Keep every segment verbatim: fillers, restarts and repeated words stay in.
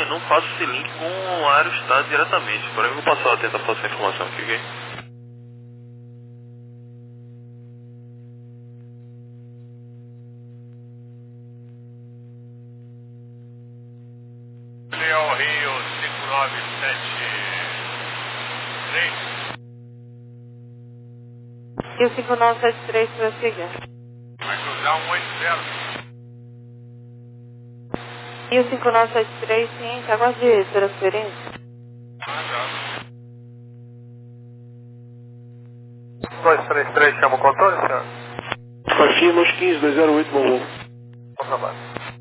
é, não faço esse link com o Aerostar diretamente. Porém, eu vou passar, tentar passar essa informação aqui, ok? Leão Rio cinco nove sete três. E o cinco nove sete três prossiga. Vai cruzar um oito zero. E o cinco nove sete três, sim, aguarde de transferência. Ah, já. dois três três, chama o controle, senhor? Confirma os quinze dois zero oito, bom voo. Bom trabalho.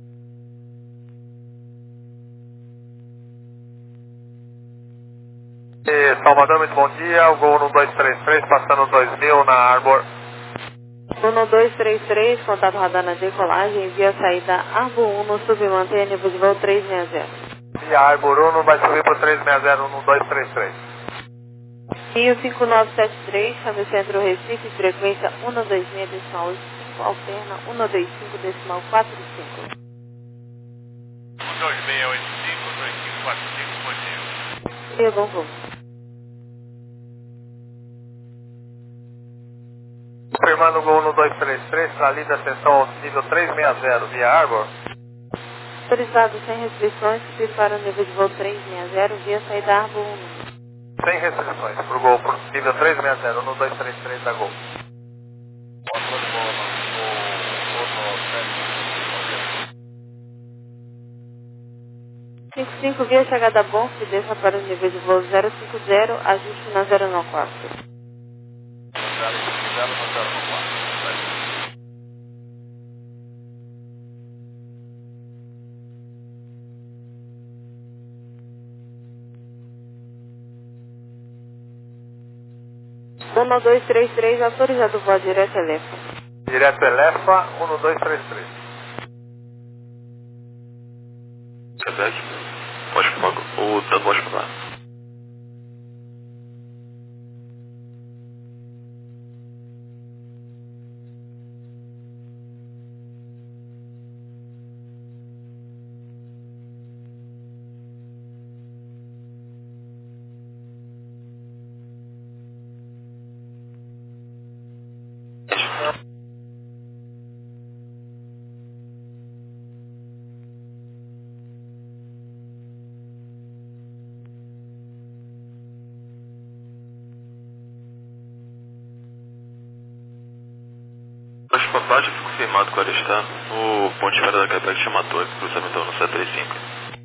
E Salvador, muito bom dia. O gol no dois três três, passando dois mil na Arbor. Uno dois três três, contato radar na decolagem, via saída Arbor um, submantenha nível de voo trezentos e sessenta. E a Arbor um vai subir para trezentos e sessenta no dois três três. E o cinco nove sete três, chame Centro Recife, frequência cento e vinte e seis, decimal oitenta e cinco, alterna cento e vinte e cinco, decimal quarenta e cinco. um dois seis oito cinco, dois cinco quatro cinco, bom dia. E bom voo. Confirmando o gol no dois três três, para ali da seção ao nível trezentos e sessenta via Arbor. Autorizado sem restrições, subir para o nível de voo trezentos e sessenta, via saída Arbor um. Sem restrições, para o gol pro nível trezentos e sessenta no dois três três da Gol. cinco cinco, via chegada bom, se desça para o nível de voo zero cinco zero, ajuste na zero nove quatro. um dois três três, autorizado voo direto Elefa. Direto Elefa, um dois três três. Quebec, pode falar, o tanto pode falar. Mas papai já foi confirmado com o Aerostar no ponto de espera da Quebec chama Torre, cruzamento no sete três cinco.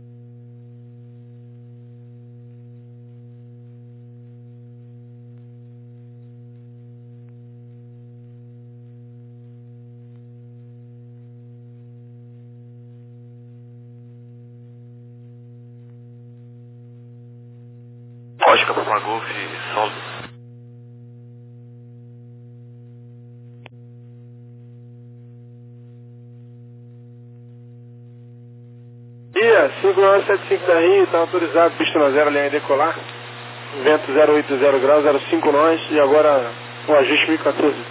Oscar, Papa Golf, Sol. Dia, cinco nove sete cinco da Rio, está autorizado, pista na zero, linha decolar. Vento zero oito zero graus, zero cinco nós, e agora o ajuste mil e quatorze.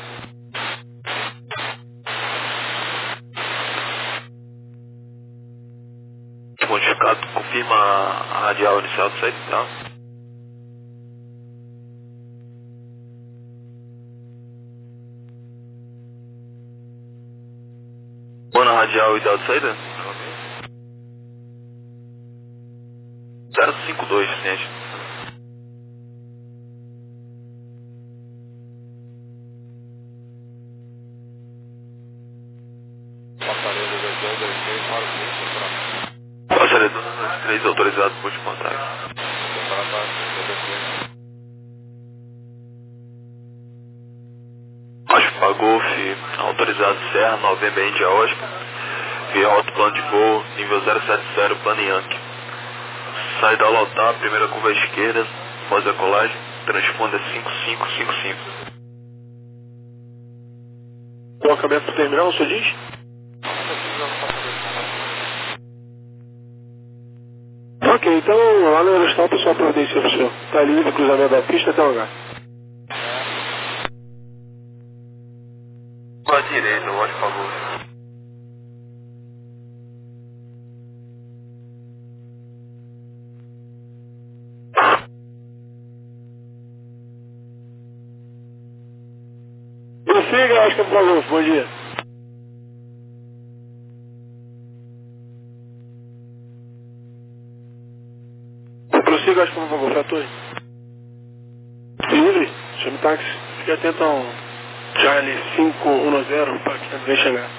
Modificado, confirma a radial inicial do site, tá? Boa na radial ideal de saída? zero cinco dois, gente. Passaria dos três autorizados por de contato. Oscar Golf, autorizado Serra, Novembro Índia Oscar, via alto plano de voo, nível zero sete zero, plano Yankee. Saída ao lotar, primeira curva à esquerda, após a colagem, transponder cinco cinco cinco cinco. O acabamento do terminal, o senhor diz? Ok, então lá no Aerostar o pessoal providencia para o senhor. Está livre o cruzamento da pista até o lugar. Para a direita, o Oscar Golf. Prossiga, Oscar, por favor. Bom dia. Prossiga, Oscar, por favor. Frator. Livre. Chame o táxi. Fique atento ao Charlie cinco um zero para que vem chegar.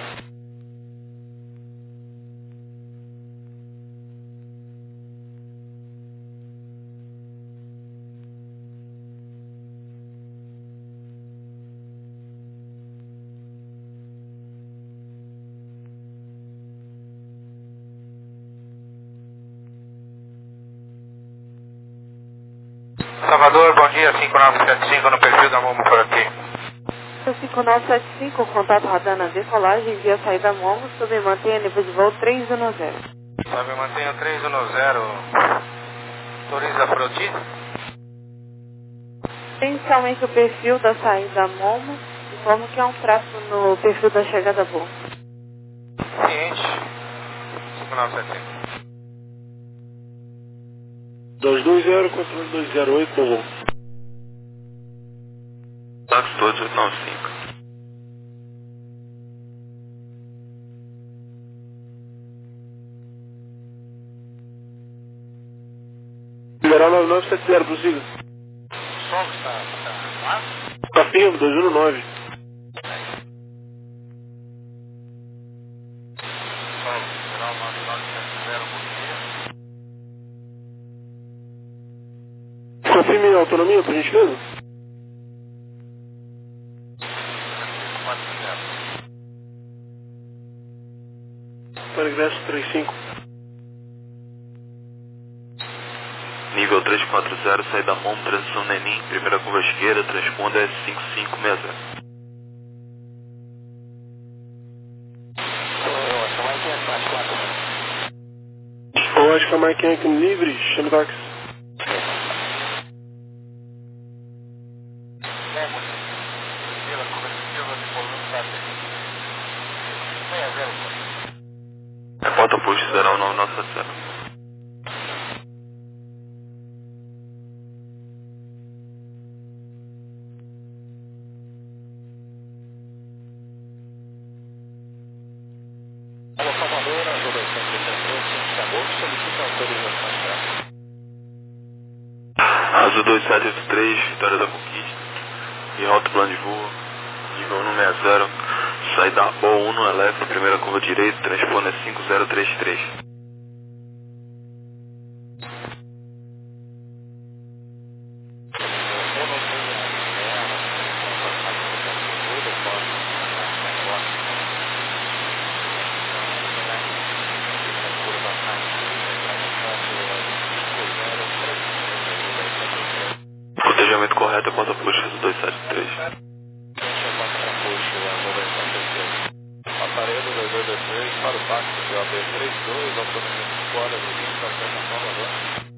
Salvador, bom dia, cinco nove sete cinco no perfil da Momo por aqui. cinco nove sete cinco, contato rodando a decolagem, via saída Momo, sob mantenha nível de voo três um zero. Sobe mantenha três um zero, autoriza a Froti? Inicialmente o perfil da saída Momo, informa que há um tráfego no perfil da chegada Momo. Ciente, cinco nove sete cinco. dois dois zero, controle dois zero oito, por favor. Táxi dois oito nove cinco. Liberal nove nove sete zero, prossiga. Som está, está lá? Tá firme, dois um nove. Som, geral nove nove sete zero, bom dia. Confirme a autonomia, por gentileza. quatro zero. Para ingresso trinta e cinco. Nível três quatro zero, saída Momo, transição Nenim, primeira curva esquerda, transponda S cinco cinco seis zero. Eu acho que a máquina aqui livre, chame o táxi. Repórter posto zero nove nove sete zero. Alô, Salvador, Azul dois cento e trinta e três, de agosto, solicita autorização de tráfego. Azul dois sete oito três, Vitória da Conquista. E rota plano de voo, nível um seis zero. Saída Abo um no Elef, primeira curva direita, transponder cinco zero três três. Cotejamento correto é porta puxa Azul dois sete três. Aparelho dois dois dois três para o táxi P O B trinta e dois, autonomia cinco horas e vinte, alternação agora.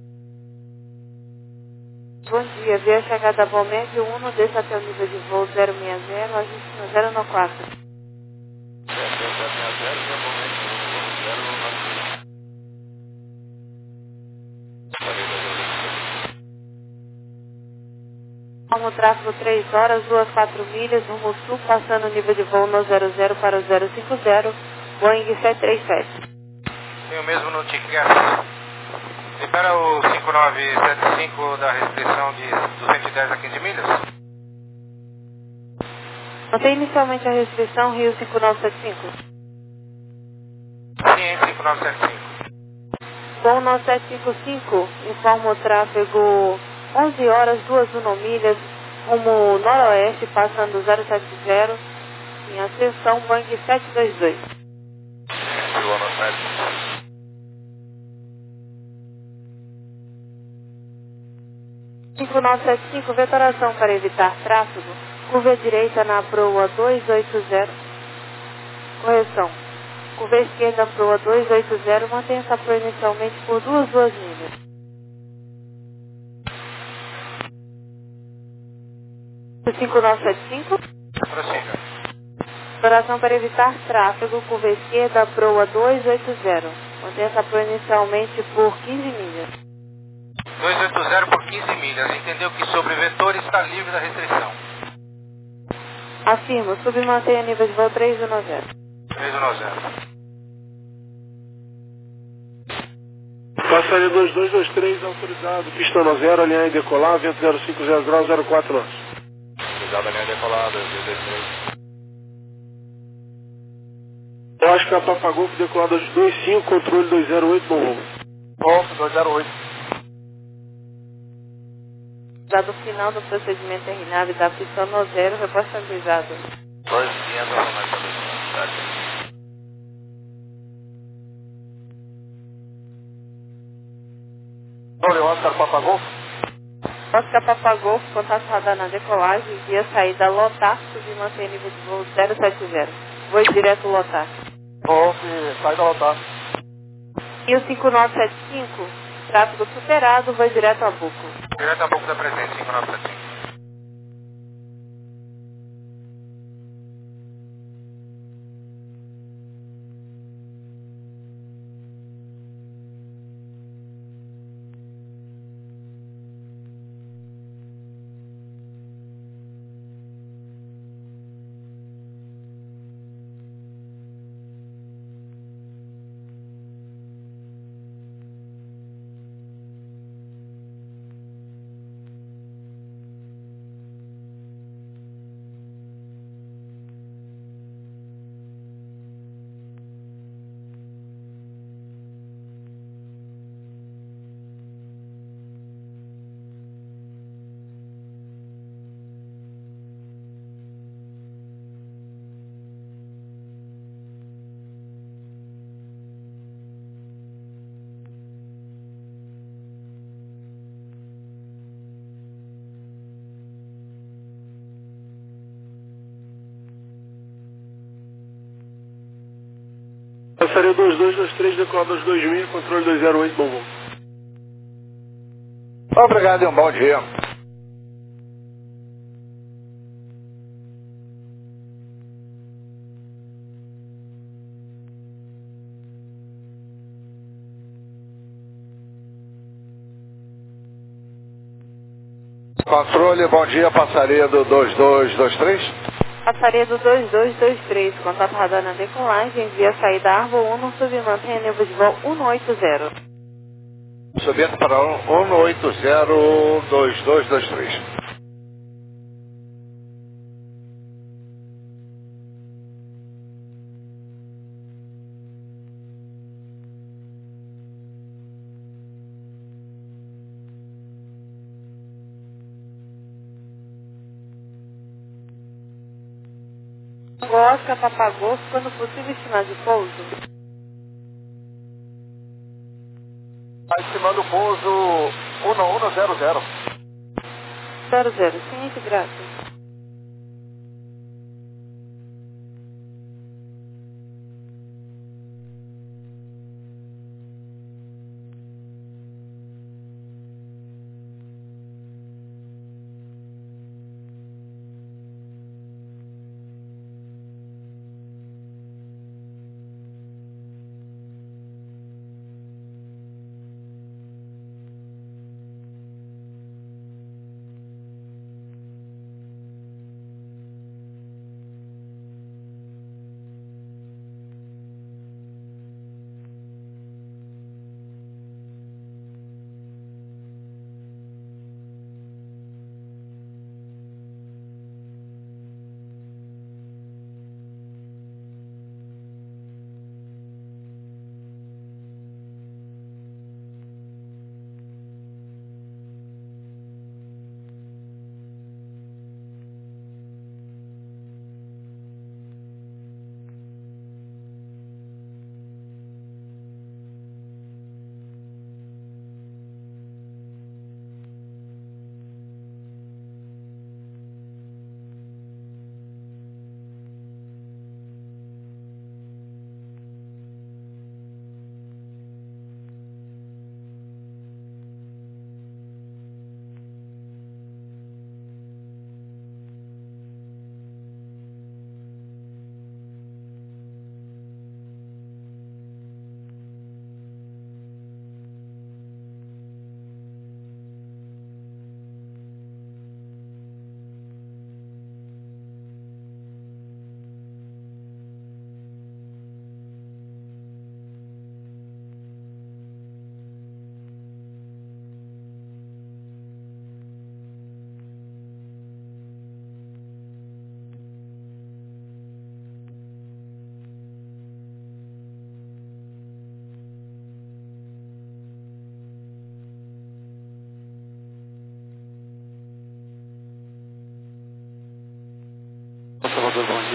Bom dia, via chegada Bom Médio um, desce até o nível de voo zero seis zero, ajuste no zero nove quatro. zero zero zero, normalmente zero nove. Como tráfego três horas, duas quatro milhas, rumo sul, passando o nível de voo no zero zero para o zero cinco zero, Boeing sete três sete. Tem o mesmo no ticket. Libera o cinco nove sete cinco da restrição de duzentos e dez a quinze milhas? Mantém inicialmente a restrição Rio cinco nove sete cinco. Sim, cinco nove sete cinco. Bom nove sete cinco cinco, informa o tráfego onze horas, duas milhas, rumo noroeste, passando o zero sete zero, em ascensão Boeing sete dois dois. cinco nove sete cinco, vetoração para evitar tráfego, curva direita na proa dois oito zero, correção, curva esquerda na proa dois oito zero, mantenha essa proa inicialmente por duas duas milhas. cinco nove sete cinco. Prossiga. Vetoração para evitar tráfego, curva esquerda, proa dois oito zero, mantenha essa proa inicialmente por quinze milhas. dois oito zero por quinze milhas. Entendeu que sobre vetor está livre da restrição. Afirmo, submantenha nível de voo três um zero. três um zero. Passaria dois dois dois três, autorizado, pista no zero, alinhar e decolar, vento zero cinco zero graus, zero quatro nós. Autorizado, alinhar e decolar, dois dois dois três. Oscar Papa Golf, decolar dois dois cinco, controle dois zero oito, bom voo. Golf dois zero oito. Dado final do procedimento terminado e da pista no zero, reposta avisado. dois quinhentos, aumenta a velocidade. Olha, Oscar Papa Golf. Oscar Papa Golf, contato radar na decolagem, via saída lotar, submantém nível de voo zero sete zero. Voo direto lotar. Golf, saída lotar. E o cinco nove sete cinco, tráfego superado, voo direto a Buco. Direto a Buco da Presidente, cinco nove sete cinco. Passaria dois dois dois três, decolar dois dois mil, controle dois zero oito, bom voo. Obrigado e um bom dia. Controle, bom dia, passaria do dois dois dois três. Passaria do dois dois dois três, contato radar na decolagem, via saída Arvo um, submantém nível de voo um oito zero. Subindo para um oito zero dois dois dois três. Oscar Papa Golf, quando possível estimar de pouso. Está estimando o pouso um um zero zero. zero zero, ciente, graças.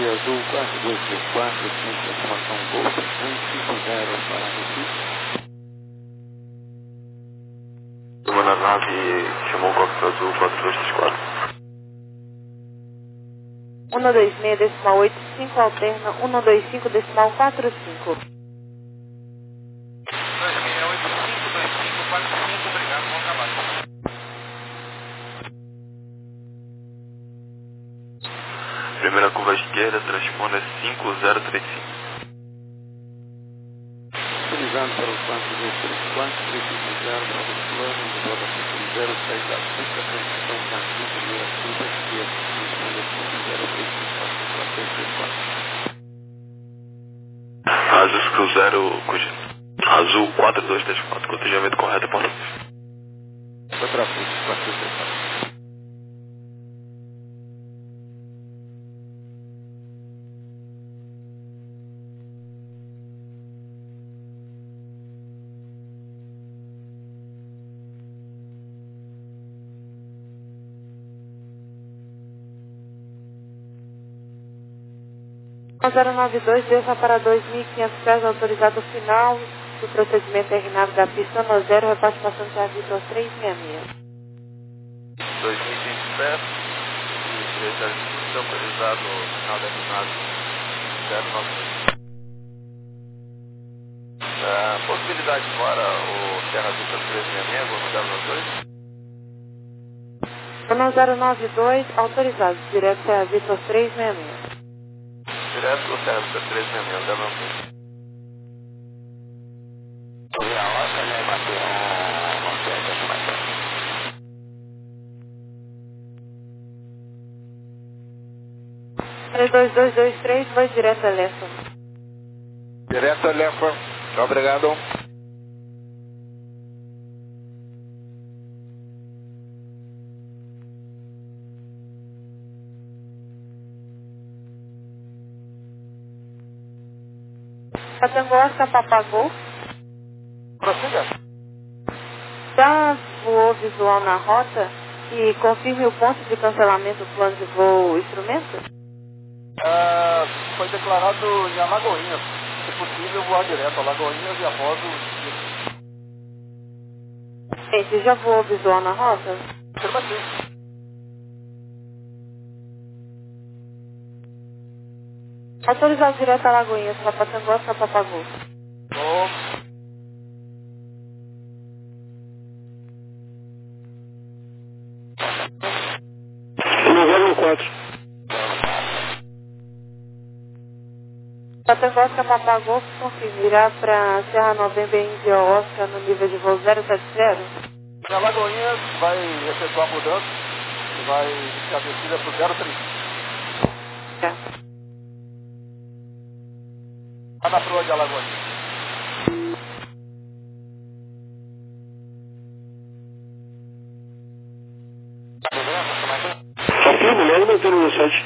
Via Azul quatro dois três quatro, ciência informação Gol trezentos e cinquenta para Recife. Uma na nave, chamou o Coque Azul quatro dois três quatro. um dois seis decimal oito cinco alterna um dois cinco decimal quatro cinco. dois seis oito cinco dois cinco quatro cinco, obrigado, bom trabalho. Primeira curva esquerda, transponder cinco zero três cinco. Utilizando para o quatro dois três quatro, três cinco zero, para o plano, de volta cinco zero, seis da pista, transição Brasil, primeira curva esquerda, transponder cinco zero três cinco quatro três três quatro. Azul Cruzeiro, Azul quatro dois três quatro, cotejamento correto, ponto. Foi para frente, quatro dois três quatro. zero nove dois, desça para dois mil e quinhentos pés, autorizado final do procedimento terminado da pista no zero, repasse passando para a Vitor trezentos e sessenta e seis. dois mil e quinhentos pés e três altitudes, autorizado final terminado zero nove dois. Uh, possibilidade fora o Terra Vitor trezentos e sessenta e seis, vou no zero nove dois. No zero nove dois, autorizado, direto para a Vitor trezentos e sessenta e seis. Direto do Terra Vitor trezentos e sessenta e seis, zero nove dois. três dois dois dois três, vai direto a Lessa. Direto a Lefa, obrigado. Catangosta, Papagol. Prossiga. Já voou visual na rota e confirme o ponto de cancelamento do plano de voo instrumento? Ah, foi declarado em Alagoinhas. Se possível, voar direto a Alagoinhas e após o... Gente, já voou visual na rota? Afirmativo. Autorizado direto a Alagoinhas, Papatangosta, Papagol. Oh. noventa e quatro. Patangosta, Papagol, confirme. Irá para Serra Novembro em Índia Oscar no nível de voo zero sete zero? Em Alagoinhas vai efetuar a mudança e vai iniciar a descida para o zero trinta. É. Está na proa de Alagoinhas. Confirmo, logo mantendo no site.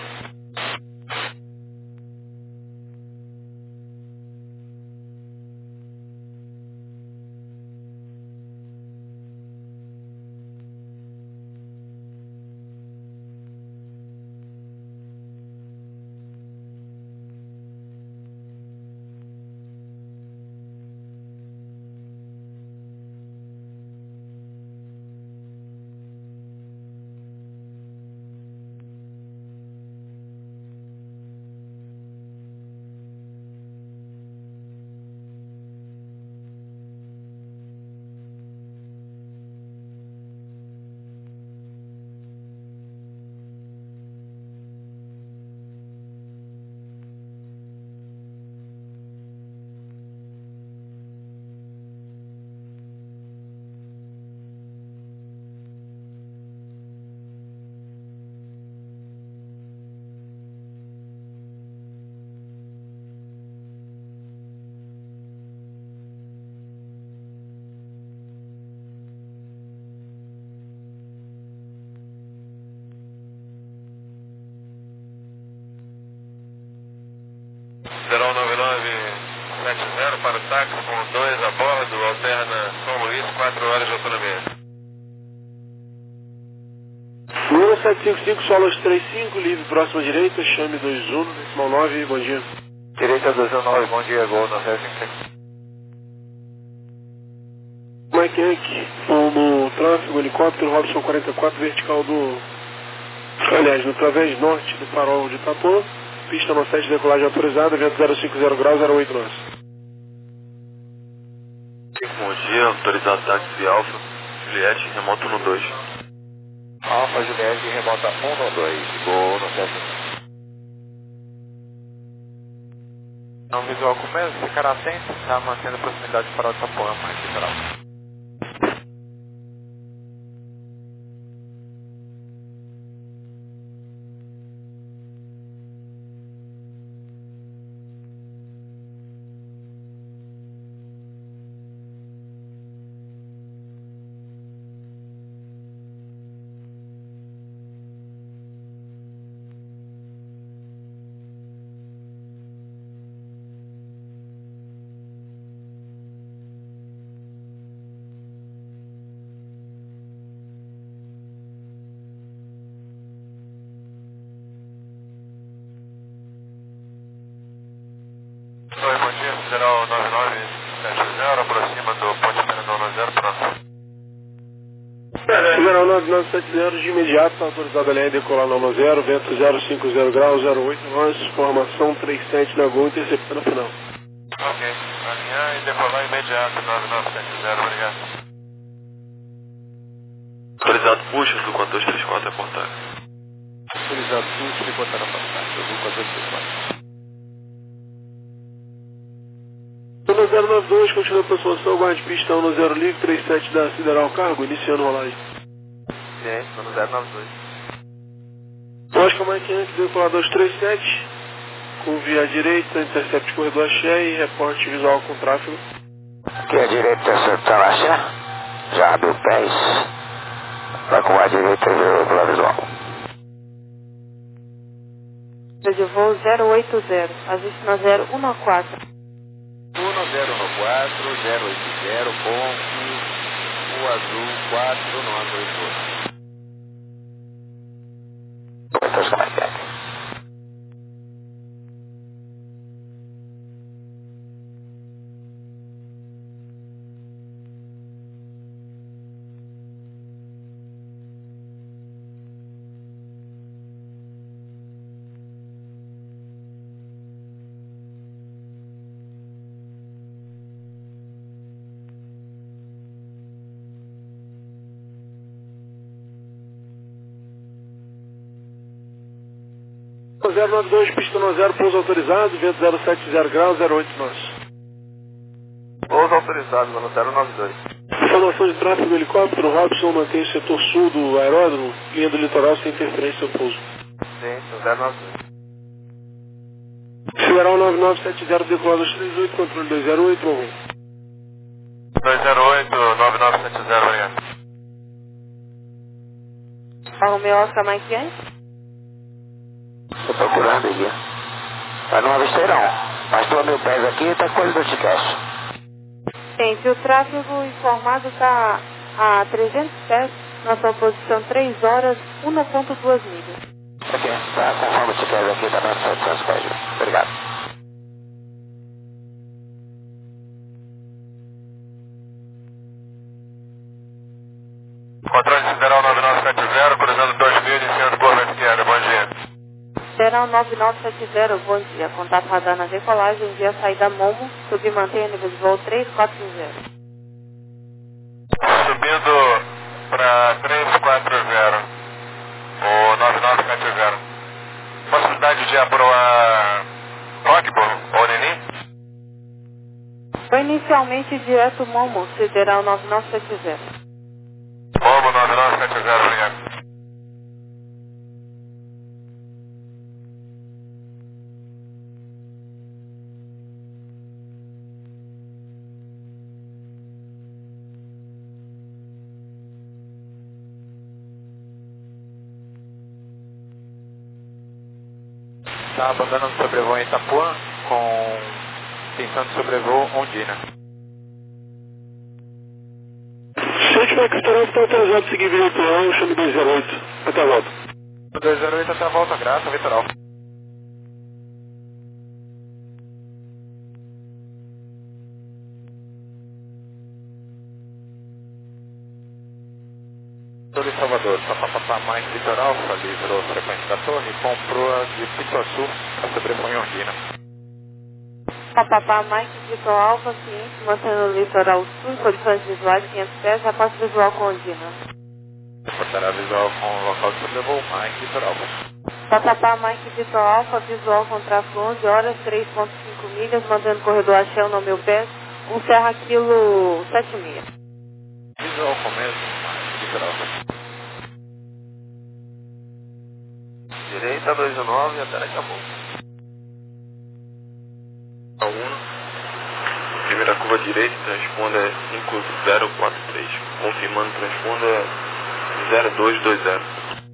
zero nove nove sete zero para o táxi com dois a bordo, alterna São Luís, quatro horas de autonomia. Número sete cinco cinco, Solas três cinco, livre próximo à direita, chame dois um, decimal nove, bom dia. Direita dois um nove, bom dia, gol no zero cinco cinco. Mike Yankee, no tráfego, helicóptero, Robson quarenta e quatro, vertical do... Aliás, no través norte do farol de Itapuã, pista no sete, decolagem autorizada, vento zero cinco zero graus, zero oito nós. Bom dia, autorizado táxi Alfa, Juliette, remoto no dois. Alfa, Juliette, remota um no dois, gol no zero cinco cinco. Não visual com medo, ficar atento, está mantendo a proximidade do farol de Itapuã, mais litoral. Oi, bom dia, Federal nove nove sete zero, aproxima do Ponte Fernandão no zero, pronto. Federal nove nove sete zero, de imediato, está autorizado a linha decolar no zero, vento zero cinco zero graus, zero oito nós, formação três sete na Gol, interceptando a final. Ok, alinhar e decolar imediato, nove nove sete zero, obrigado. Autorizado puxa, do quatro dois três quatro, é portar. Autorizado puxa, e botar na passagem, do quatro dois três quatro. No zero nove dois, continua a aproximação, guarde pista um no zero livre, três sete da Sideral Cargo, iniciando rolagem. Ciente, no zero nove dois. Oscar Mike Yankee, decolar dois três sete, com via direita, intercept corredor Axé e reporte visual com tráfego. Aqui a direita, interceptar Axé, já abre o pés, vai com a direita e vê pela visual. De voo zero oito zero, ajuste na zero um quatro. um zero quatro, zero oito zero, ponte, o azul quatro, nove oito oito. zero nove dois, pista no zero, pouso autorizado, vento zero sete zero graus, zero oito nós. Pouso autorizado no zero nove dois. Informação de tráfego, helicóptero, Robson mantém o setor sul do aeródromo, linha do litoral sem interferência ao pouso. Ciente, no zero nove dois. Federal nove nove sete zero, decolar dois três oito, controle dois zero oito, um. dois zero oito, nove nove sete zero, obrigado. Arrumei Oscar Mike Yankee. Estou procurando aqui. Mas não avistei não. Mas estou a mil pés aqui e está coisa do Ticasso. Gente, o tráfego informado está a trezentos pés, na sua posição três horas, um ponto dois milhas. Ok, tá, conforme o Ticasso aqui, está na setecentos pés. Obrigado. Controle Federal nove nove sete zero, cruzando dois mil, iniciando curva esquerda, bom dia. Federal nove nove sete zero, bom dia. Contato radar na decolagem, via saída Momo, submantenha nível de voo três quatro zero. Subindo para três quatro zero, o nove nove sete zero. Possibilidade de aproar Rockburn ou Nini? Foi inicialmente direto Momo, Federal nove nove sete zero. Momo nove nove sete zero, obrigado. Está abandonando o sobrevoo em Itapuã com intenção de sobrevoo Ondina. Se tiver que esperar, está autorizado a seguir via litoral, chame dois zero oito. Até a volta. dois zero oito até a volta, graça, Vitor Alfa. Torre Salvador, Papapá Mike Vitor Alfa, livrou frequência da torre, comprou a de Pituaçu, a sobreponha Ondina. Papapá Mike Vitor Alfa, ciente, mantendo o litoral sul, condições visuais quinhentos pés, rapaz visual com Ondina. Reportará visual com o local de sobrevoo Mike Vitor Alfa. Papapá Mike Vitor Alfa, visual com tráfego onze horas, três ponto cinco milhas, mantendo corredor a Shell no meu pé, um Serra Kilo sete milhas. Visual com mesmo Mike Vitor Alfa. Direita dois nove até daqui a pouco. um. Primeira curva direita, transponda cinco zero quatro três. Confirmando, transponda zero dois dois zero.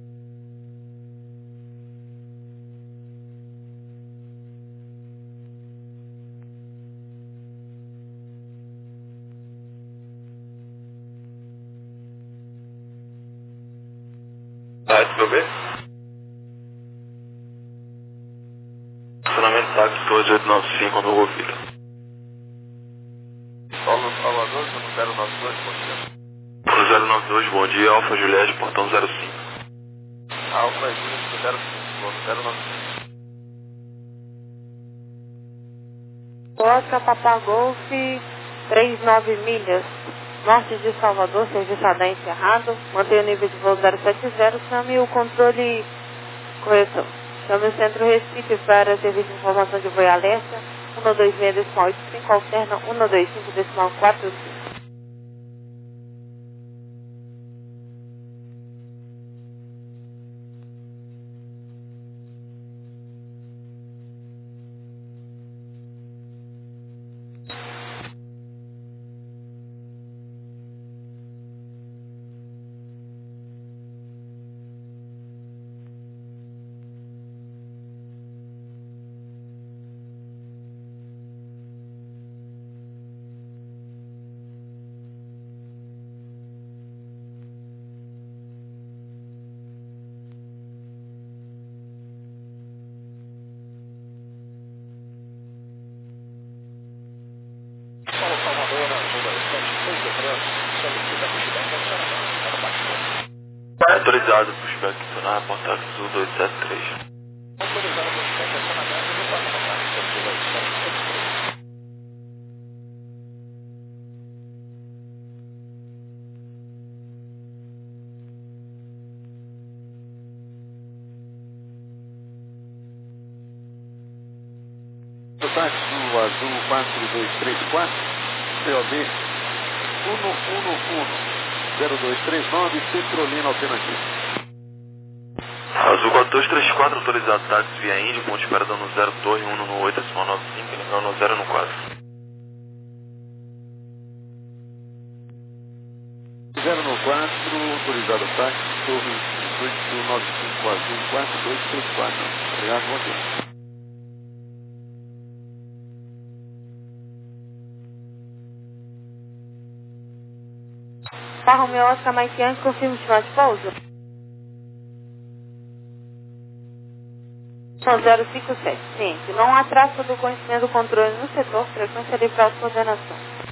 Tá, S P B? Estacionamento táxi dois oito nove cinco no Rovilha. Solo Salvador, no zero nove dois, bom dia. No zero nove dois, bom dia, Alfa Juliette, portão zero cinco. Alfa Juliette, no zero cinco, no zero nove cinco. Oscar Papa Golf, trinta e nove milhas, norte de Salvador, serviço A D A encerrado, mantenha o nível de voo zero sete zero, chame o controle, correção, chame o centro Recife para serviço de informação de voo e alerta, um dois seis decimal oito cinco, alterna um dois cinco decimal quatro cinco. Autorizado, pushback sonar, portato azul dois sete três. O táxi do azul quatro dois três quatro, C O B um um um zero dois três nove, Centrolina Alternativa. Azul quatro dois três quatro, autorizado táxi via Índia, ponte espera dando zero dois um no oito decimal nove cinco, lembrando no zero no quatro. zero no quatro, autorizado táxi, torre dezoito nove cinco azul quatro dois três quatro. Obrigado, bom dia. Barra meu Oscar Mike Yankee, confirma o estimado de pouso. São zero cinco sete. Ciente, não há tráfego do conhecimento do controle no setor, frequência livre de autocoordenação.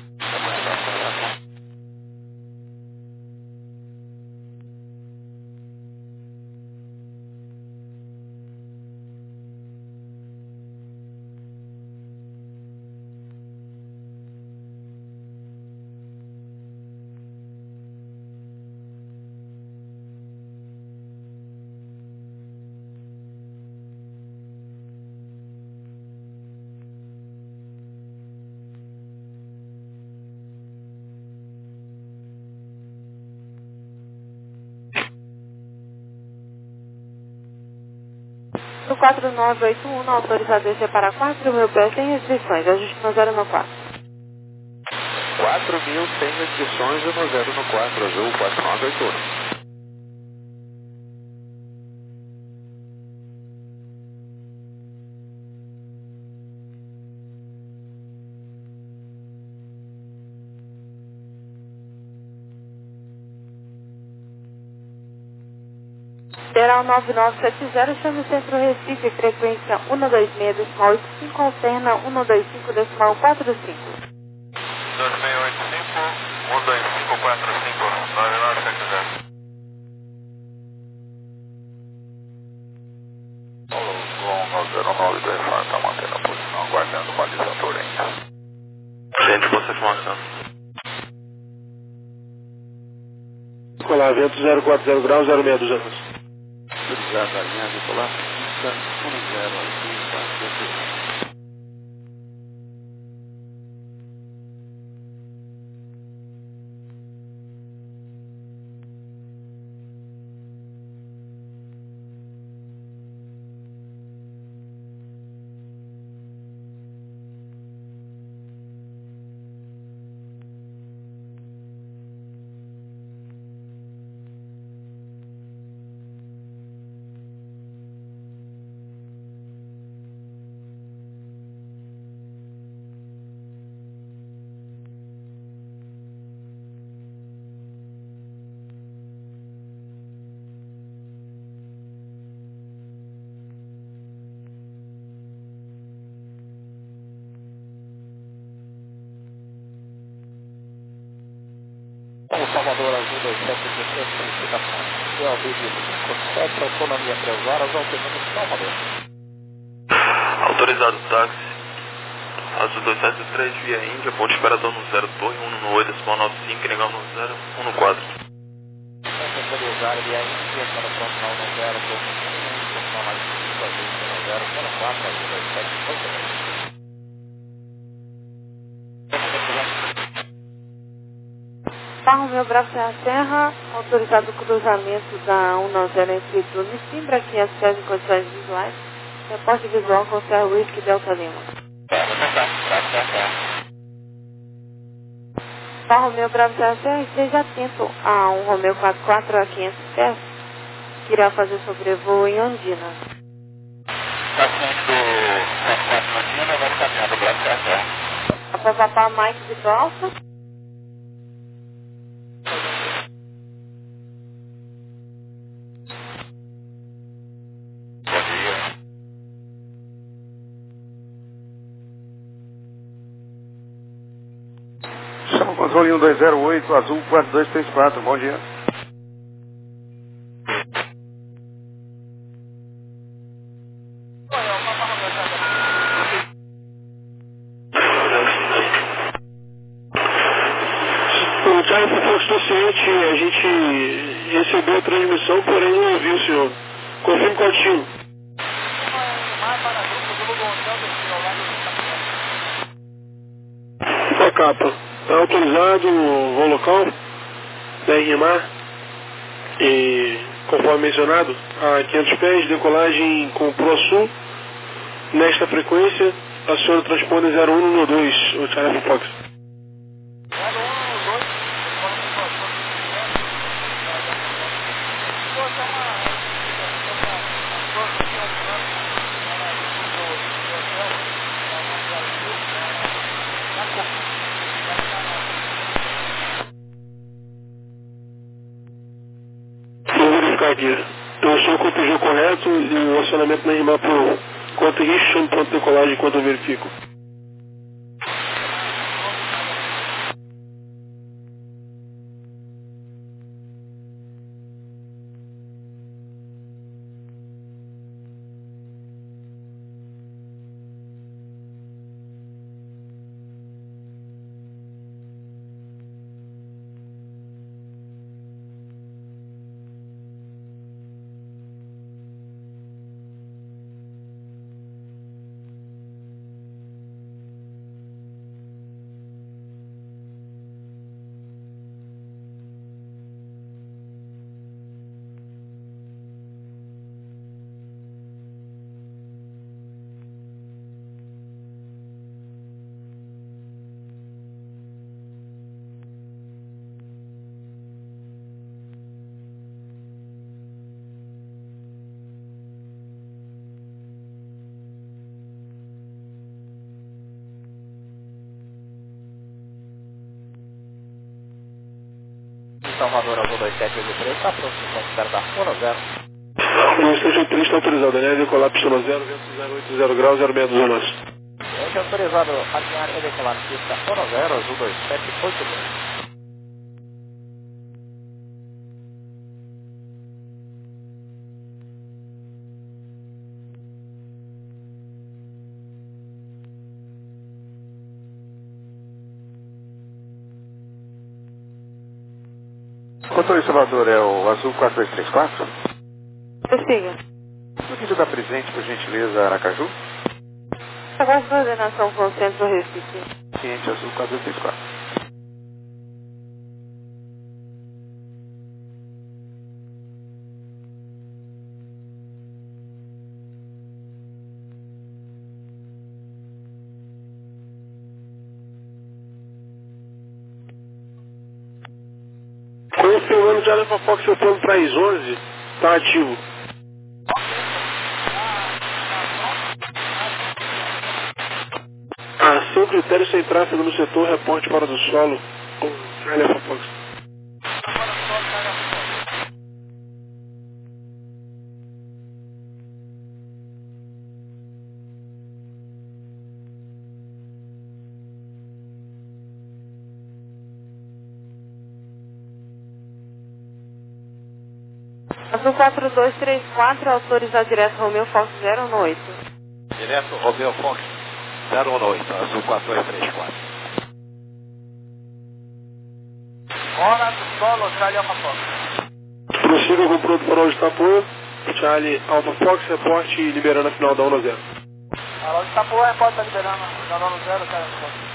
No quatro nove oito um, autorizado descer para quatro mil pés sem restrições, ajuste no zero no quatro. quatro mil sem restrições no zero no quatro, azul quatro nove oito um. Sideral nove nove sete zero, chame o Centro Recife, frequência um dois seis decimal oito cinco, alterna um dois cinco decimal quatro cinco. dois seis oito cinco, um dois cinco quatro cinco, nove nove sete zero. Alô, zero nove do Refar, está mantendo a posição, aguardando baliza Torrente. Centro, você informação. Colar, vento zero quatro zero graus, zero seis duzentos. Autorizado, alinhado, colar, pista um zero aqui, quatro. Salvador Azul dois sete três, solicitação. C O B de cinco sete, autonomia três horas, alterando Salvador. Autorizado táxi. Azul dois sete três, via Índia, ponte esperador no zero, torre um no oito, decimal nove cinco, negão no zero, um no quatro. Autorizado via Índia, para próximo no zero, torre um, decimal nove cinco, no zero, um no quatro, Azul dois sete três. Barro Meu Bravo Serra Serra, autorizado o cruzamento da cento e noventa entre Tuno e Simbra, quinhentos pés em condições visuais. Reporte visual com Serra Whisky Delta Lima. Barro Meu Bravo Serra Serra, esteja atento a um Romeo quatro quatro a quinhentos pés, que irá fazer sobrevoo em Ondina. Paciente do quatro quatro Ondina, vai caminhar do Bravo Serra Serra. Após Papá Mike de Alfa. Controle um dois zero oito, azul quatro dois três quatro, bom dia. O Charlie foi suficiente, a gente recebeu a transmissão, porém não ouviu o senhor. Confirme com o destino. A capa. Está autorizado o voo local da R M A e, conforme mencionado, a quinhentos pés, decolagem com Pro Sul. Nesta frequência, a senhora transpõe zero um no dois, o Charlie Fox. Aqui. Então o senhor cortejou correto e o acionamento na R M A por quanto risco, chama ponto de decolagem enquanto eu verifico. Salvador Azul dois sete oito três, está pronto para considerar da um zero. O sete oito três está autorizado, né? Decolar pista zero, vento zero oito zero graus, zero seis duzentos nós. Gente autorizado, alinhar e decolar pista um zero, azul dois sete oito dois. Controle Salvador é o azul quatro dois três quatro? Prossiga. No vídeo da presente, por gentileza, Aracaju? Agora a coordenação com o Centro Recife. Cliente azul quatro dois três quatro. Confirmando de Alfa Fox, seu plano três onze está ativo. Ah, sem critério, sem tráfego no setor, reporte fora do solo. Charlie Alfa Fox. Azul quatro dois três quatro, autorizar direto Romeo Fox zero um oito. Direto Romeo Fox zero um oito, azul quatro dois três quatro. Hora do solo, Charlie Alfa Fox. Prossiga com o pronto farol de Itapuã. Charlie Alfa Fox, reporte liberando a final da um zero. Farol de Itapuã, repórter liberando, final um zero, Charlie Alfa Fox.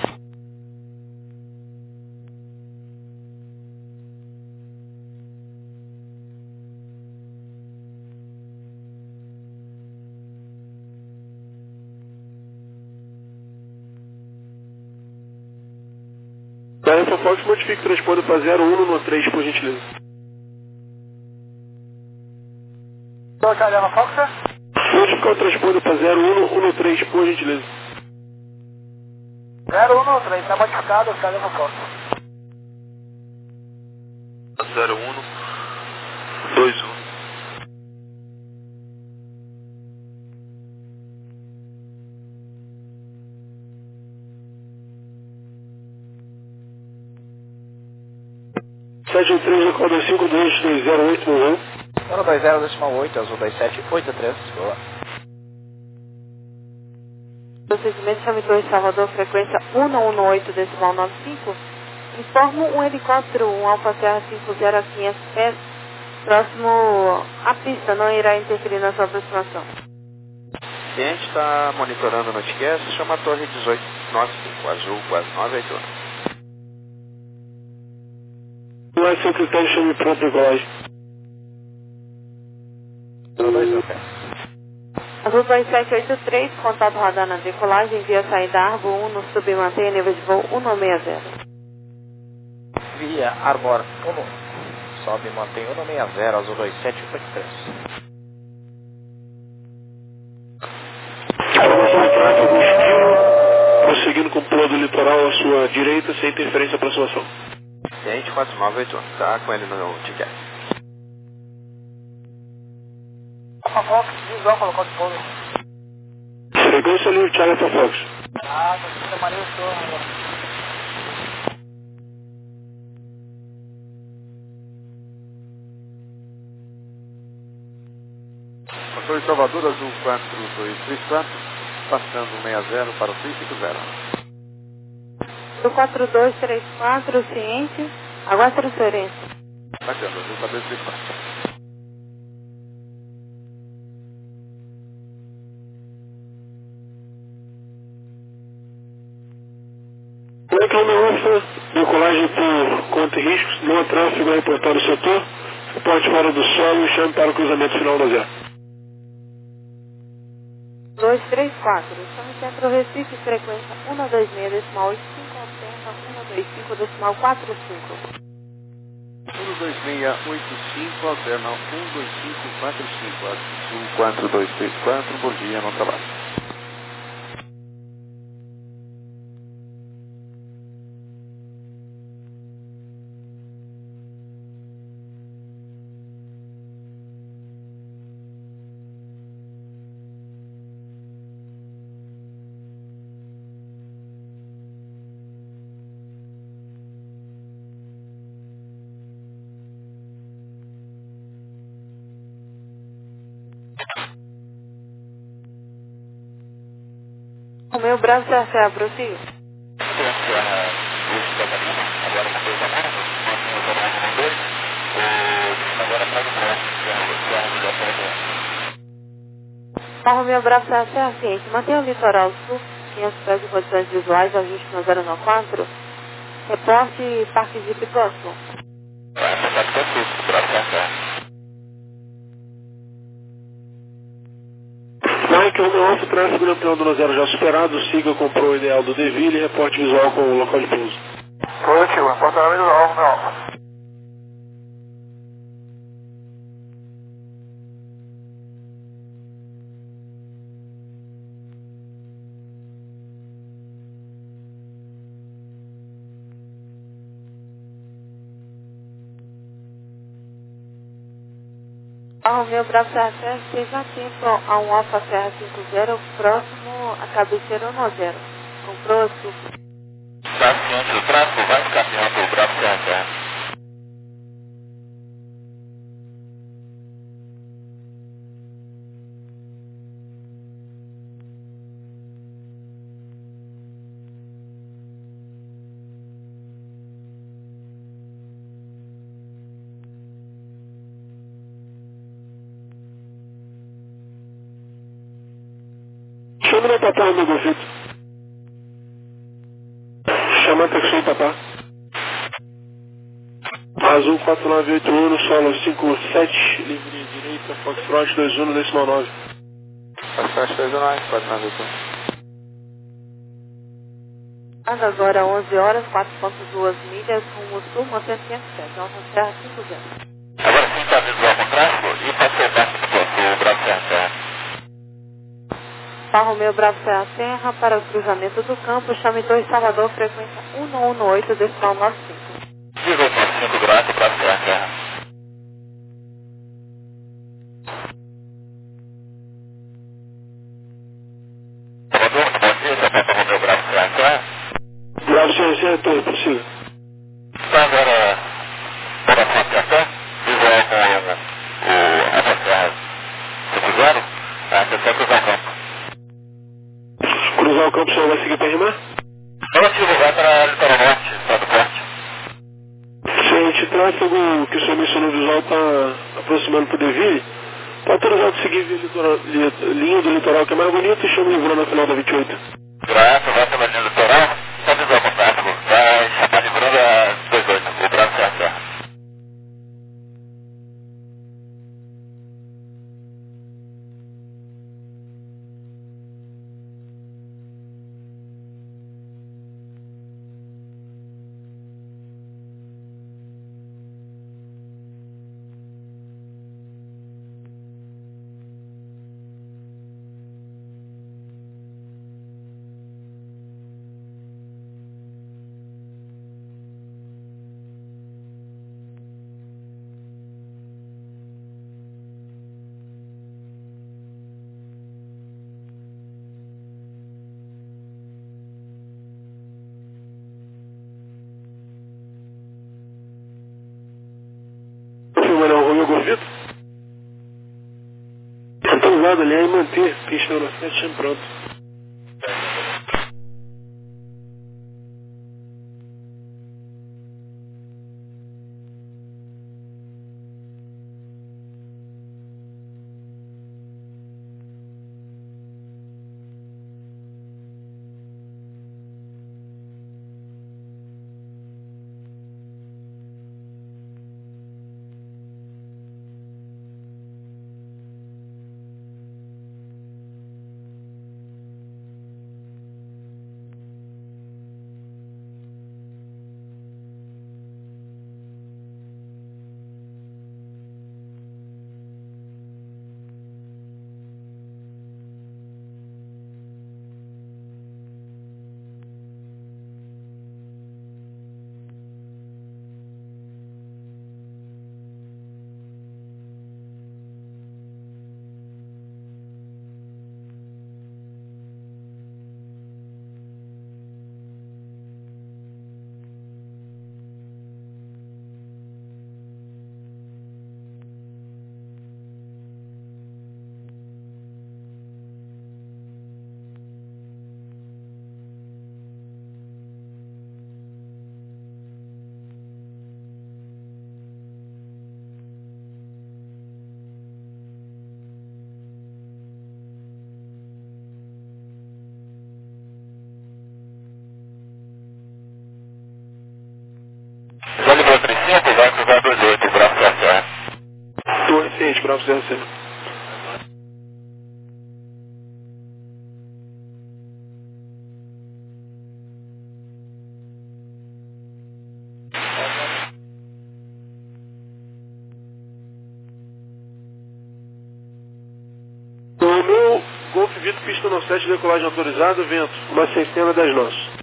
Da Alfa Fox, modifique o transponder para zero um no três, por gentileza. Então, Charlie Alfa Fox? Modificar o transponder para zero um no três, por gentileza. zero um no três, está modificado, Charlie Alfa Fox. zero um dois um. sete três, acorda cinco dois dois zero oito um. zero dois zero, decimal oito, azul dois sete oito três. Boa. Procedimento chame dois Salvador, frequência um um oito, decimal nove cinco. Informo um helicóptero um Alfa Serra cinco zero a quinhentos pés, próximo à pista, não irá interferir na sua aproximação. O cliente está monitorando o Noticast, chama a torre dezoito noventa e cinco, azul quase nove oito um. Não é seu critério, chame pronto decolagem. zero dois zero. Azul dois sete oito três, contato radar na decolagem, via saída Arbo um no sub e mantenha nível de voo um seis zero. Via Arbor um. Sobe e mantém um seis zero, azul dois sete oito três. Prosseguindo com o plano do litoral à sua direita, sem interferência para aproximação. Cliente quatro nove oito um, tá com ele no ticket. Alfa Fox, visão, colocou de fogo. Frequência livre, Charlie Alfa Fox. Ah, você chamaria o senhor agora. Controle Salvador, azul quatro dois três quatro, passando um zero para o três cinco zero. Do quatro dois três quatro, ciente, aguarde transferência. Bacana, azul quatro dois três quatro. Reclame Alfa, decolagem por conta e riscos, não há tráfego a reportar no setor, reporte fora do solo e chame para o cruzamento final da zero. dois três quatro, chame Centro Recife, frequência um dois seis, decimal oito cinco, alterna um dois cinco, decimal quatro cinco. um dois seis oito cinco, alterna um dois cinco quatro cinco, azul quatro dois três quatro, bom dia, não trabalho. O meu Bravo Serra Serra, prossiga. Barro meu Bravo Serra Serra, ciente. Mantenha o litoral sul, quinhentos pés de condições visuais, ajuste no zero nove quatro. Reporte Parque Jeep Gospel. Mike, o alto tráfego na Peão do Zero já superado, siga com o Pro ideal do Deville e reporte visual com o local de pouso. Positivo, reporte visual, não. Barro meu Bravo Serra Serra, esteja atento a um Alfa Serra cinquenta, próximo à cabeceira um zero. Comprou sul. Está ciente do tráfego, vai caminhando o Bravo Serra Serra. Chama na papá, meu Golfito. Chama a taxi, papá. Azul quatro nove oito um, solo cinco sete, livre direita, Foxtrot dois um, decimal nove. Foxtrot dois um, quatro nove oito um. Anda agora onze horas, quatro vírgula dois milhas, rumo sul, mantendo quinhentos pés, Alfa Serra cinquenta. Agora sim está visual com tráfego e passou baixo do posto, o Bravo Serra Serra. Barro meu Bravo Serra Serra, para o cruzamento do campo, chame dois Salvador, frequência um um oito, decimal nove cinco. Visual com cinco graus, Bravo Serra Serra. Salvador, bom dia, está para o meu Bravo Serra Serra. Bravo Serra Serra, torre, prossiga. Está agora para a atenção, visual com o Alfa Serra cinco zero, atenção cruzar o campo. Cruzar o campo, o senhor vai seguir para rimar? Relativo, vai para litoral norte, estado forte. Gente, tráfego que o senhor mencionou visual está aproximando para o Deville. Está autorizado a seguir via litoral, li, linha do litoral, que é mais bonita, e chama livrando na final da vinte e oito. Graças, vai pela linha do litoral, está visual com tráfego, vai chamar livrando a dois oito, o Bravo Serra Serra. Filmando o Romeu Golfito. Autorizado ali é manter, pista na frente, chame pronto. Excelente, Bravo zero zero. Romeu, Golf Vitor, pista no sete, decolagem autorizada, vento, uma centena das nós.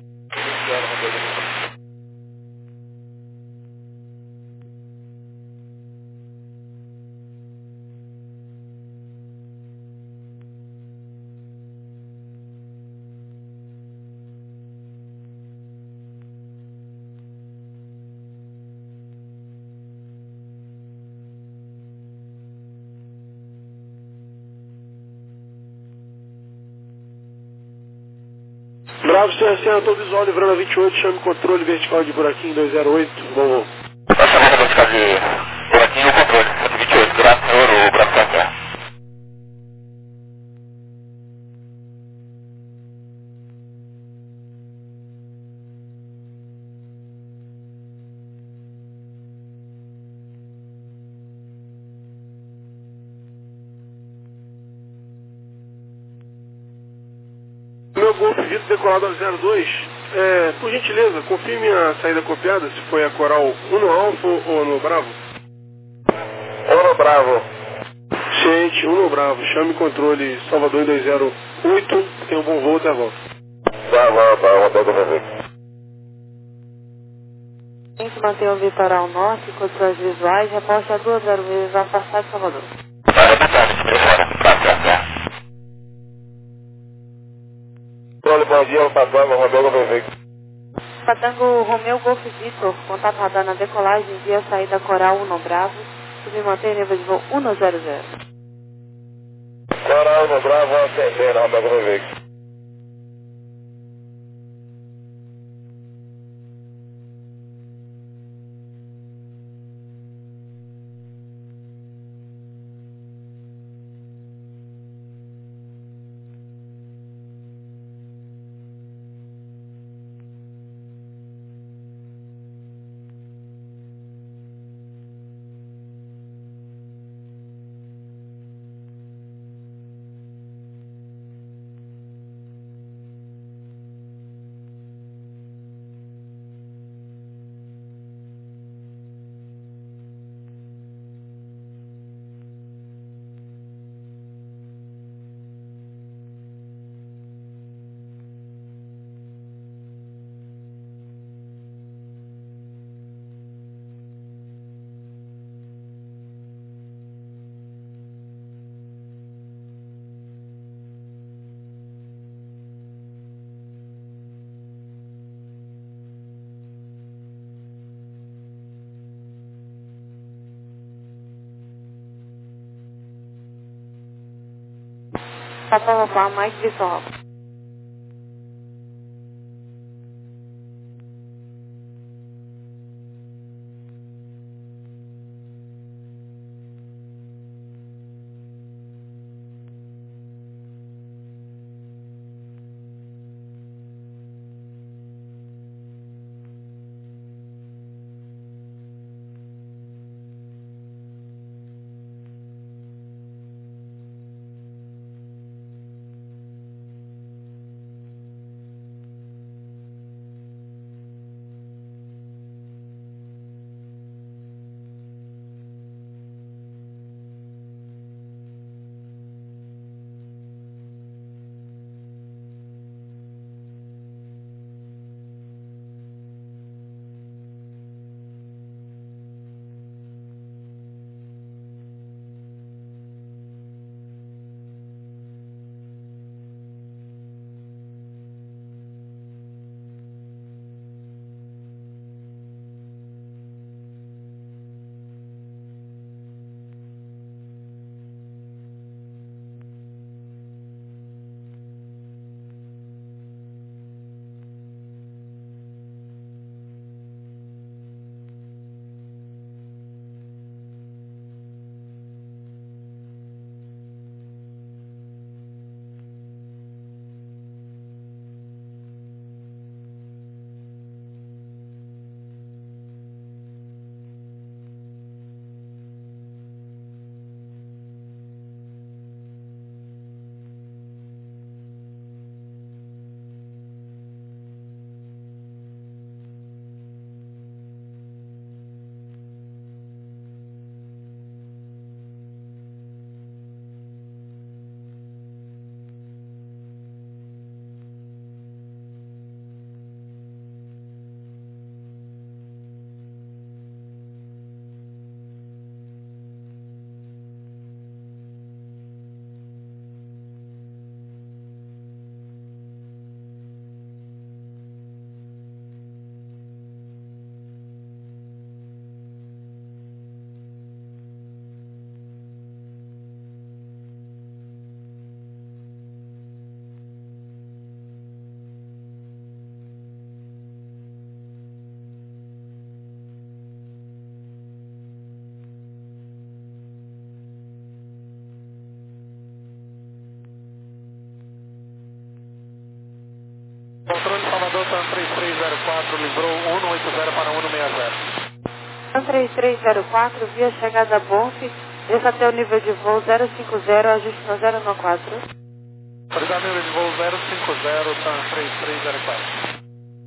Bravo, C S A, tô visual, livrando a vinte e oito, chame controle vertical de buraquinho dois zero oito, bom, bom. Tá chamando vertical de buraquinho controle, vinte e oito, graças a Deus, o braço tá certo. Meu Golf Vitor decolado ao zero dois, é, por gentileza, confirme a saída copiada, se foi a Coral um no Alfa ou no Bravo. um no Bravo. Gente, um no Bravo, chame controle Salvador em dois zero oito, tem um bom voo até a volta. Tá, vai, vai, Roberto Gomes. A gente mantém o litoral norte, condições visuais, reporte a duas zero vezes afastado de Salvador. Vai, repetando, primeiro fora, tá certo, é. Bom dia, Patango, Romeu Gomes. Patango Romeu Golf Vitor, contato radar na decolagem via saída Coral um no Bravo, submantém nível de voo um no zero zero. Coral um no Bravo, atendendo, Romeu Gomes. Papa Papa, mais visual. TAM três três zero quatro, livrou um um oito zero para um um seis zero. TAM três três zero quatro, via chegada a Bonf, desça até o nível de voo zero cinco zero, ajuste no zero um quatro. Obrigado, nível de voo zero cinco zero, TAM três três zero quatro.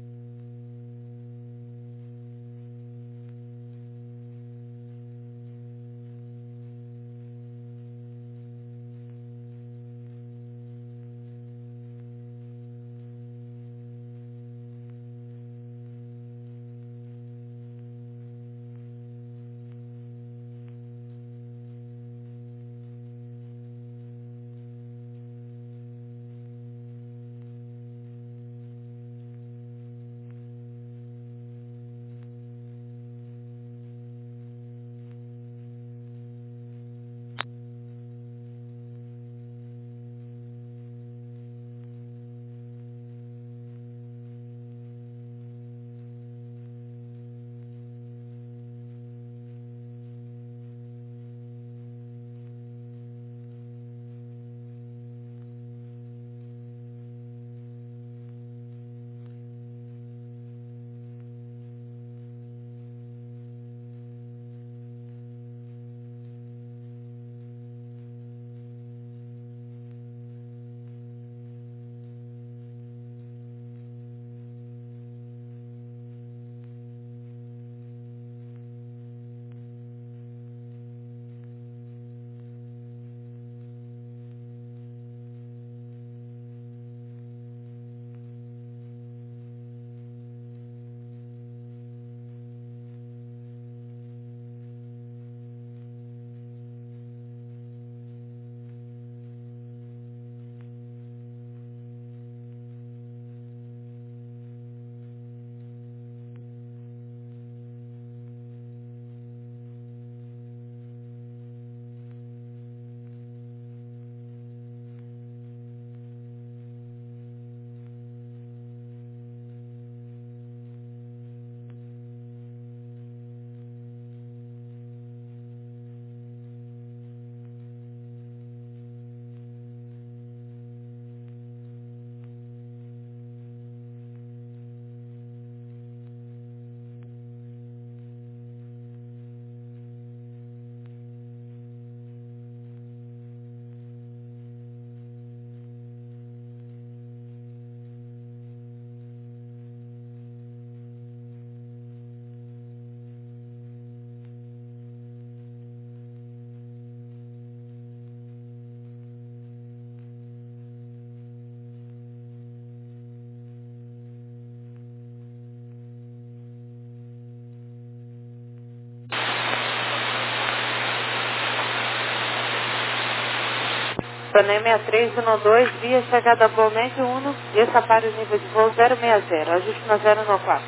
Panem seis três um dois, via chegada a Balneário um, desça para o nível de voo zero seis zero, ajuste no zero um quatro.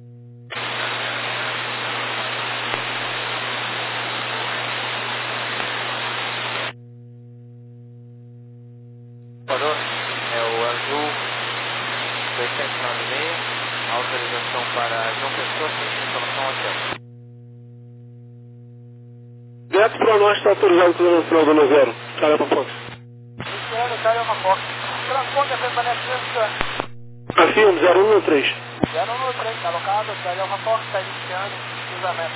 Parou? É o Azul dois sete nove seis, autorização para João Pessoa, sem instalação hotel. Neto para nós está autorizado pelo no final do ano zero. Cara para Fox. Luciano, Caramba Fox. Transporte permanece nessa. Afirmo zero um três. zero um três, alocado, Caramba Fox, está iniciando, cruzamento.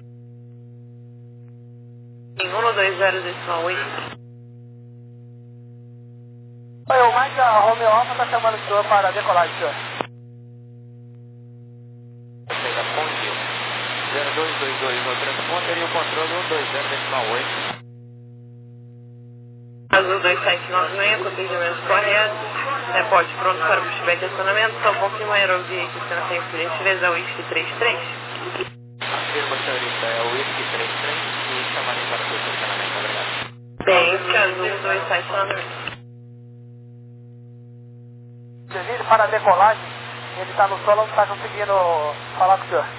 Em um dois zero decimal oito. Oi, o Mike, a Romeo Alfa está chamando o senhor para decolagem, senhor. Pega ponte zero dois dois dois no transponder e o controle um dois zero decimal oito. Azul dois sete nove seis, atendimento correto. Reporte pronto para o pushback de acionamento. Só confirma a aerovia que você não tem por gentileza, é o Whisky trinta e três. Afirma, senhorita, é o Whisky trinta e três e chamarem para o seu estacionamento, obrigado. Tem, Azul dois sete nove seis. Serviço para a decolagem, ele está no solo, não está conseguindo falar com o senhor.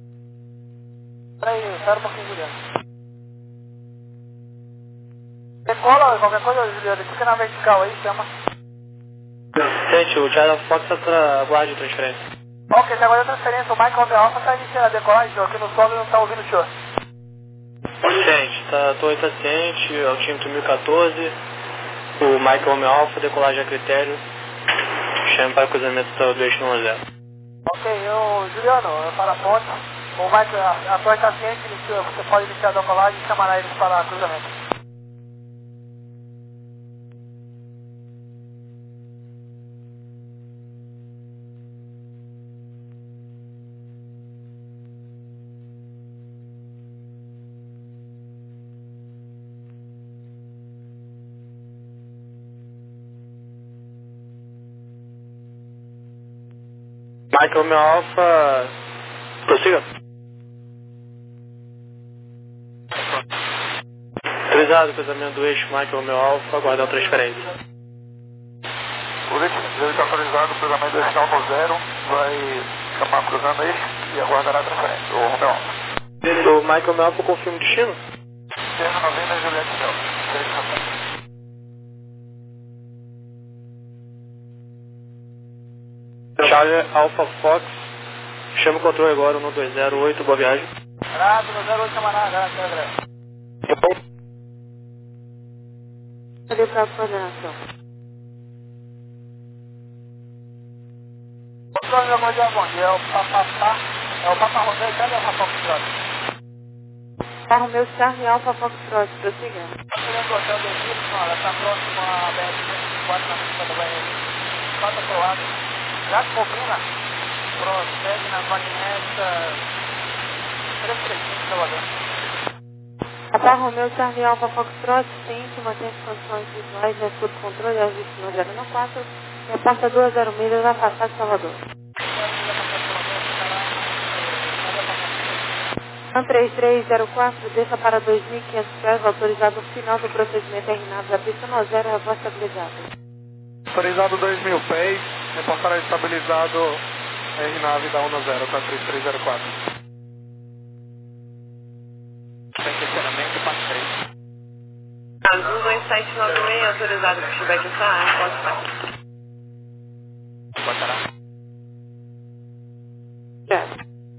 Peraí, espera um pouquinho, Juliano. decola, qualquer coisa, Juliano, fica na vertical aí, chama. Gente, o Charlie Fox tá aguarde transferência. Ok, você aguarda a transferência, o Michael Romeo Alpha tá iniciando a decolagem, aqui no solo não tá ouvindo o senhor. Gente, tá, tô impaciente, altímetro mil e quatorze, o Michael Romeo Alpha, decolagem a critério, chame para cruzamento do eixo um zero. Ok, eu, Juliano, eu para a ponte, o Michael, a, a torre está ciente, você pode iniciar a decolagem e chamará eles para cruzamento. Michael Romeo Alpha, prossiga. Autorizado, cruzamento do eixo Michael Romeo Alpha, aguardar a transferência. O ele está autorizado, o cruzamento do eixo no zero, vai chamar cruzando eixo e aguardará a transferência. O Romeo Alpha. O Michael Romeo Alpha confirma o destino? Terra noventa, Juliette Delta. Charlie Alpha Fox, chama o controle agora, um dois zero oito, boa viagem. Graças, no zero oito, camarada, graças, graças. Cadê para a coordenação? Controle, meu bom dia, bom dia, é o Papapá, é o Papa Romeu, cadê o Papa Foxtrot? Papa Romeu, Charlie Alpha Foxtrot, prossiga. Chegando do hotel do Egito, senhora, está próximo a B R duzentos e quatro na pista do B R, quatro aprovado. Jacobina, prossegue na Vagneta trezentos e trinta e cinco, Salvador. Papa Romeu, Charlie Alpha Foxtrot, ciente, mantém as condições visuais de escudo controle ao visto no zero quatro, reporta duas zero milhas, afastado de Salvador. um três três zero quatro, desça para dois mil e quinhentos pés, autorizado no final do procedimento R nave da pista no zero, revoz estabilizado. Autorizado dois mil pés, reportará estabilizado R nave da um zero, tá três três zero quatro. Sem questionamento, passo três. Azul dois sete nove seis, autorizado para feedback essa área, pode estar. Botará.